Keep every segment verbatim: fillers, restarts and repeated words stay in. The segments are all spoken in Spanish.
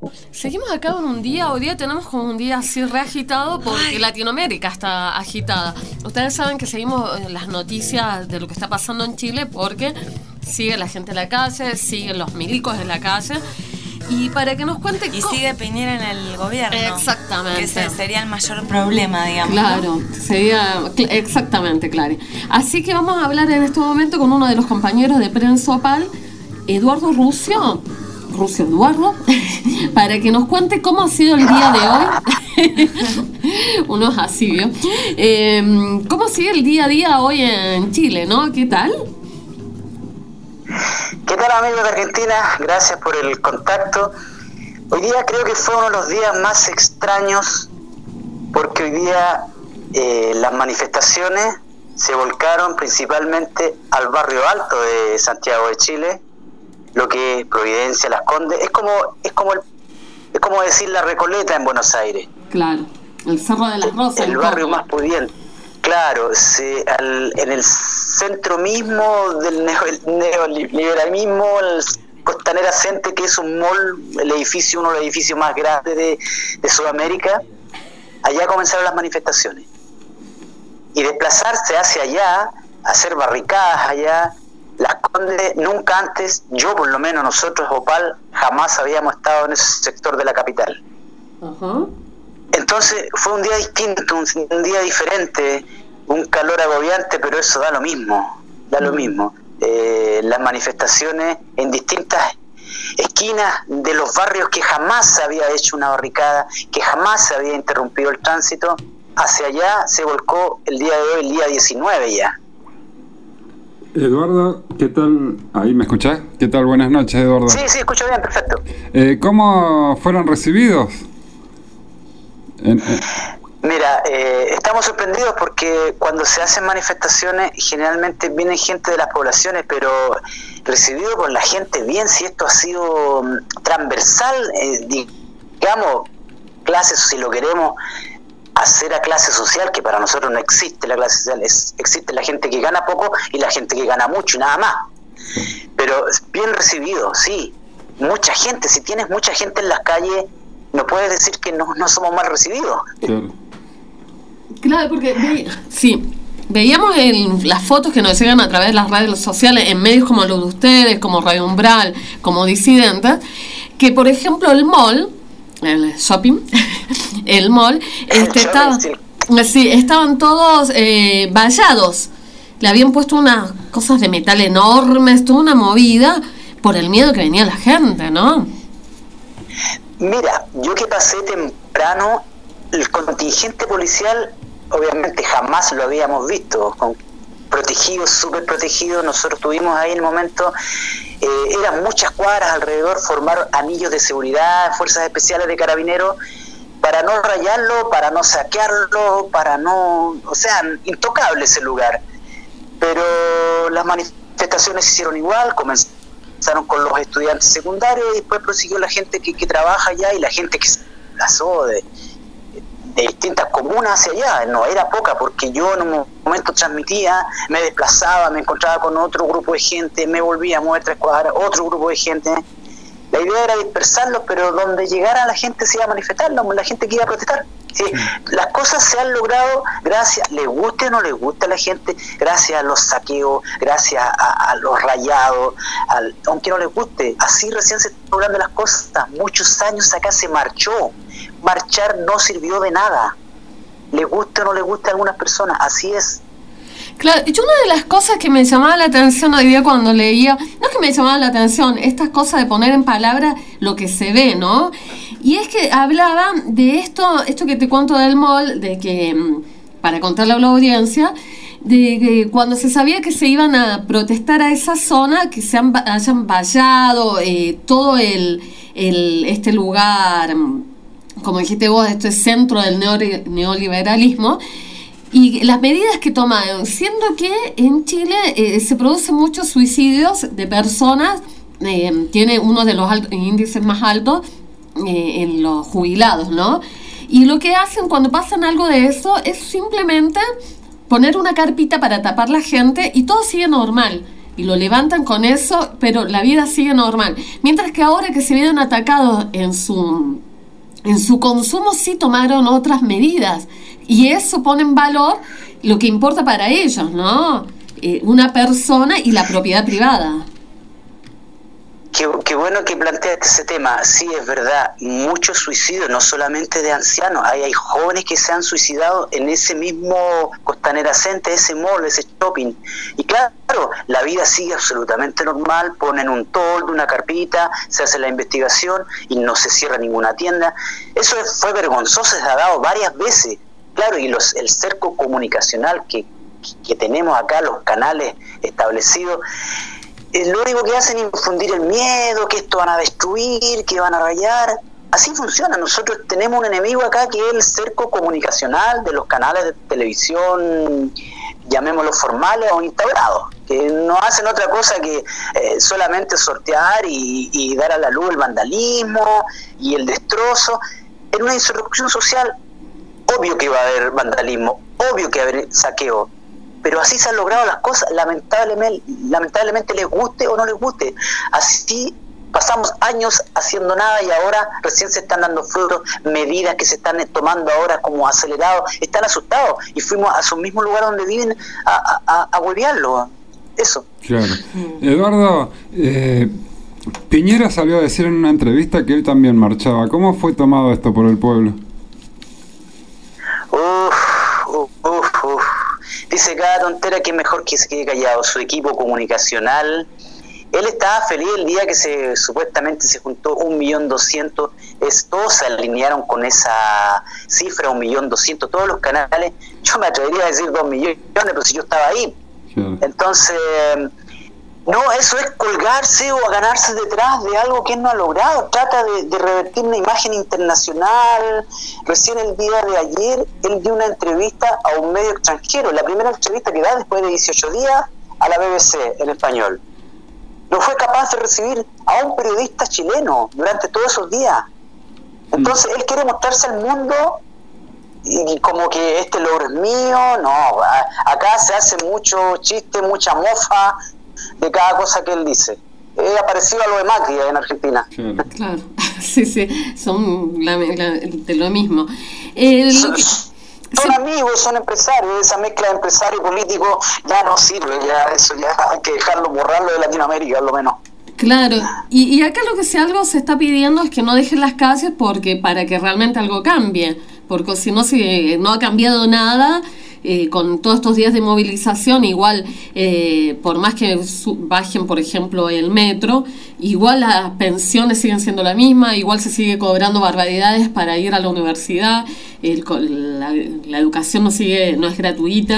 Seguimos acá en un día, hoy día tenemos como un día así reagitado porque Ay. Latinoamérica está agitada. Ustedes saben que seguimos las noticias de lo que está pasando en Chile porque sigue la gente en la calle, siguen los milicos en la calle. Y para que nos cuente... Y cómo... sigue Piñera en el gobierno. Exactamente. Que ese sería el mayor problema, digamos. Claro, sería... Exactamente, claro. Así que vamos a hablar en este momento con uno de los compañeros de Prensa Opal, Eduardo Ruscio, Ruscio Eduardo, para que nos cuente cómo ha sido el día de hoy. Unos así, ¿vio? Eh, ¿Cómo sigue el día a día hoy en Chile, no? ¿Qué tal? ¿Qué tal, amigos de Argentina? Gracias por el contacto. Hoy día creo que fue uno de los días más extraños porque hoy día eh, las manifestaciones se volcaron principalmente al barrio alto de Santiago de Chile, lo que es Providencia, Las Condes, es como es como el, es como decir la Recoleta en Buenos Aires. Clael Cerro de las Rosas. El, el barrio más pudiente. Claro, se, al, en el centro mismo del neoliberalismo, el Costanera Center, que es un mall, el edificio, uno de los edificios más grandes de, de Sudamérica, allá comenzaron las manifestaciones. Y desplazarse hacia allá, hacer barricadas allá, Las Condes, nunca antes, yo por lo menos, nosotros, Opal, jamás habíamos estado en ese sector de la capital. Uh-huh. Entonces fue un día distinto, un, un día diferente, un calor agobiante, pero eso da lo mismo, da lo mismo. Eh, las manifestaciones en distintas esquinas de los barrios que jamás se había hecho una barricada, que jamás se había interrumpido el tránsito, hacia allá se volcó el día de hoy, el día diecinueve ya. Eduardo, ¿qué tal? ¿Ahí me escuchás? ¿Qué tal? Buenas noches, Eduardo. Sí, sí, escucho bien, perfecto. Eh, ¿Cómo fueron recibidos? En, en... Mira, eh, estamos sorprendidos porque cuando se hacen manifestaciones generalmente viene gente de las poblaciones, pero recibido por la gente bien, si esto ha sido transversal, eh, digamos, clases, si lo queremos hacer a clase social, que para nosotros no existe la clase social, es, existe la gente que gana poco y la gente que gana mucho y nada más. Pero bien recibido, sí, mucha gente, si tienes mucha gente en las calles, no puedes decir que no, no somos mal recibidos. Claro, claro porque ve, sí, veíamos en las fotos que nos llegan a través de las redes sociales, en medios como los de ustedes, como Radio Umbral, como Disidentes, que por ejemplo el mall, el shopping, el mall, este, el estaba, sí. Sí, estaban todos eh, vallados, le habían puesto unas cosas de metal enormes, toda una movida, por el miedo que venía la gente, ¿no? Mira, yo que pasé temprano, el contingente policial, obviamente jamás lo habíamos visto, con protegidos, súper protegidos, nosotros estuvimos ahí en el momento, eh, eran muchas cuadras alrededor, formaron anillos de seguridad, fuerzas especiales de carabineros, para no rayarlo, para no saquearlo, para no, o sea, intocable ese lugar. Pero las manifestaciones se hicieron igual, comenzaron Empezaron con los estudiantes secundarios y después prosiguió la gente que, que trabaja allá y la gente que se desplazó de, de distintas comunas hacia allá. No era poca, porque yo en un momento transmitía, me desplazaba, me encontraba con otro grupo de gente, me volvía a mover tres cuadras, otro grupo de gente. La idea era dispersarlos, pero donde llegara la gente se iba a manifestar, la gente que iba a protestar. Sí, las cosas se han logrado gracias, le guste o no le guste a la gente, gracias a los saqueos, gracias a, a los rayados, al, aunque no les guste, así recién se están logrando las cosas. Muchos años acá se marchó, marchar no sirvió de nada, le guste o no le guste a algunas personas, así es. Claro, y una de las cosas que me llamaba la atención hoy día cuando leía, no es que me llamaba la atención, estas cosas de poner en palabras lo que se ve, ¿no? Y es que hablaban de esto, esto que te cuento del mall, de que, para contarle a la audiencia, de que cuando se sabía que se iban a protestar a esa zona, que se han, hayan vallado eh, todo el, el este lugar, como dijiste vos, este centro del neoliberalismo, y las medidas que tomaron, siendo que en Chile eh, se producen muchos suicidios de personas, eh, tiene uno de los alt- índices más altos eh, en los jubilados, ¿no? Y lo que hacen cuando pasan algo de eso es simplemente poner una carpita para tapar la gente y todo sigue normal. y lo levantan con eso, pero la vida sigue normal. Mientras que ahora que se vieron atacados en su, en su consumo, sí tomaron otras medidas. Y eso pone en valor lo que importa para ellos, ¿no? Eh, una persona y la propiedad privada. Qué, qué bueno que planteaste ese tema. Sí, es verdad, muchos suicidios, no solamente de ancianos, hay, hay jóvenes que se han suicidado en ese mismo Costanera Center, ese mall, ese shopping. Y claro, la vida sigue absolutamente normal, ponen un toldo, una carpita, se hace la investigación y no se cierra ninguna tienda. Eso fue vergonzoso, se ha dado varias veces. Claro, y los, el cerco comunicacional que, que tenemos acá, los canales establecidos, Eh, lo único que hacen es infundir el miedo, que esto van a destruir, que van a rayar. Así funciona. Nosotros tenemos un enemigo acá que es el cerco comunicacional de los canales de televisión, llamémoslos formales o instaurados, que no hacen otra cosa que eh, solamente sortear y, y dar a la luz el vandalismo y el destrozo. En una insurrección social, obvio que va a haber vandalismo, obvio que va a haber saqueo, pero así se han logrado las cosas, lamentablemente, lamentablemente les guste o no les guste. Así pasamos años haciendo nada y ahora recién se están dando frutos, medidas que se están tomando ahora como acelerados, están asustados y fuimos a su mismo lugar donde viven a, a, a huevearlo. Eso. Claro. Eduardo, eh, Piñera salió a decir en una entrevista que él también marchaba. ¿Cómo fue tomado esto por el pueblo? Uf, uf, uf, uf. Dice cada tontera que es mejor que se quede callado. Su equipo comunicacional, él estaba feliz el día que se supuestamente se juntó un millón doscientos, es, todos se alinearon con esa cifra, un millón doscientos, todos los canales. Yo me atrevería a decir dos millones, pero si yo estaba ahí. Sí. Entonces, no, eso es colgarse o ganarse detrás de algo que él no ha logrado. Trata de, de revertir una imagen internacional. Recién el día de ayer él dio una entrevista a un medio extranjero, la primera entrevista que da después de dieciocho días a la B B C en español. No fue capaz de recibir a un periodista chileno durante todos esos días. Entonces él quiere mostrarse al mundo y como que este logro es mío. No, acá se hace mucho chiste, mucha mofa de cada cosa que él dice. Es parecido a lo de Macri en Argentina. Claro, claro. Sí, sí, son la, la, de lo mismo. Eh, son lo que, son se, amigos, son empresarios. Esa mezcla de empresario y político ya no sirve, ya eso ya hay que dejarlo, borrarlo de Latinoamérica, al lo menos. Claro, y, y acá lo que si algo se está pidiendo es que no dejen las calles porque para que realmente algo cambie, porque si no, si no ha cambiado nada. Eh, con todos estos días de movilización, igual eh, por más que su- bajen, por ejemplo, el metro, igual las pensiones siguen siendo la misma, igual se sigue cobrando barbaridades para ir a la universidad, el, la, la educación no sigue, no es gratuita,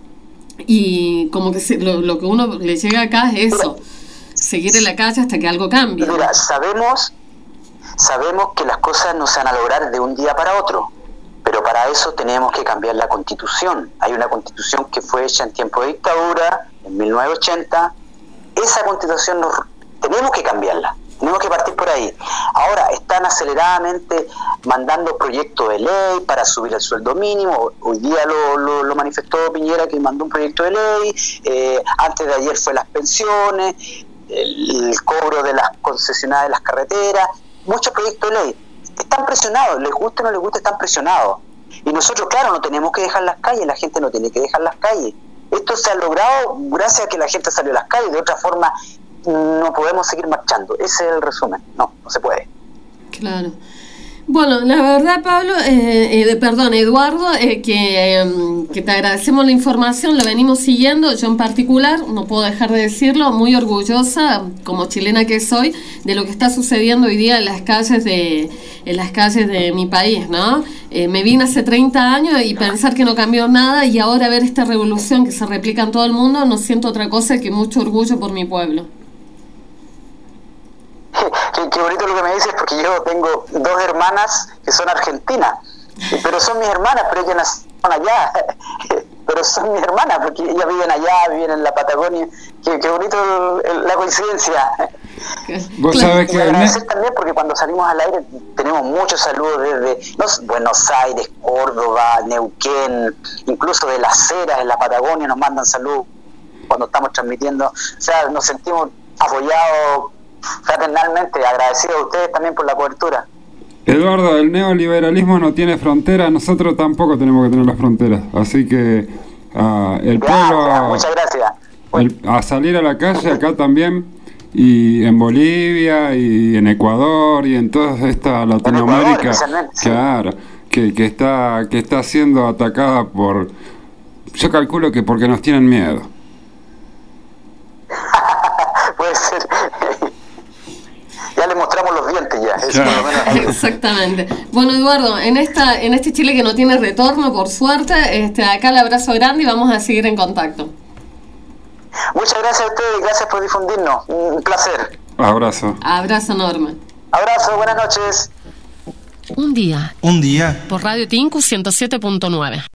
y como que se, lo, lo que uno le llega acá es eso, seguir en la calle hasta que algo cambie. Mira, sabemos, sabemos que las cosas no se van a lograr de un día para otro. Pero para eso tenemos que cambiar la Constitución. Hay una Constitución que fue hecha en tiempo de dictadura, en mil novecientos ochenta. Esa Constitución nos, tenemos que cambiarla. Tenemos que partir por ahí. Ahora están aceleradamente mandando proyectos de ley para subir el sueldo mínimo. Hoy día lo, lo, lo manifestó Piñera, que mandó un proyecto de ley. Eh, antes de ayer fue las pensiones, el, el cobro de las concesionarias de las carreteras. Muchos proyectos de ley. Están presionados, les guste o no les guste, están presionados. Y nosotros, claro, no tenemos que dejar las calles, la gente no tiene que dejar las calles. Esto se ha logrado gracias a que la gente salió a las calles, de otra forma no podemos seguir marchando. Ese es el resumen, no, no se puede. Claro. Bueno, la verdad, Pablo, eh, eh, perdón, Eduardo, eh, que, eh, que te agradecemos la información, la venimos siguiendo, yo en particular, no puedo dejar de decirlo, muy orgullosa, como chilena que soy, de lo que está sucediendo hoy día en las calles de, en las calles de mi país, ¿no? Eh, me vine hace treinta años y pensar que no cambió nada y ahora ver esta revolución que se replica en todo el mundo, no siento otra cosa que mucho orgullo por mi pueblo. Qué, qué bonito lo que me dices, porque yo tengo dos hermanas que son argentinas, pero son mis hermanas, pero ellas nacieron allá, pero son mis hermanas, porque ellas viven allá, viven en la Patagonia. Qué, qué bonito el, el, la coincidencia. Vos sabés que... Y agradecer también, porque cuando salimos al aire tenemos muchos saludos desde no, Buenos Aires, Córdoba, Neuquén, incluso de Las Heras, en la Patagonia nos mandan saludos. cuando estamos transmitiendo. O sea, nos sentimos apoyados fraternalmente, agradecidos a ustedes también por la cobertura. Eduardo, el neoliberalismo no tiene fronteras, nosotros tampoco tenemos que tener las fronteras, así que uh, el pueblo gracias, muchas gracias. El, a salir a la calle acá también, y en Bolivia y en Ecuador y en toda esta Latinoamérica, Ecuador, claro, que, que está que está siendo atacada por, yo calculo que porque nos tienen miedo. Puede ser. Ya le mostramos los dientes ya. Eso Claro. por lo menos. Exactamente. Bueno, Eduardo, en esta en este Chile que no tiene retorno, por suerte, este, acá el abrazo grande y vamos a seguir en contacto. Muchas gracias a ustedes, gracias por difundirnos. Un placer. Abrazo. Abrazo enorme. Abrazo, buenas noches. Un día. Un día. Por Radio Tinku ciento siete punto nueve.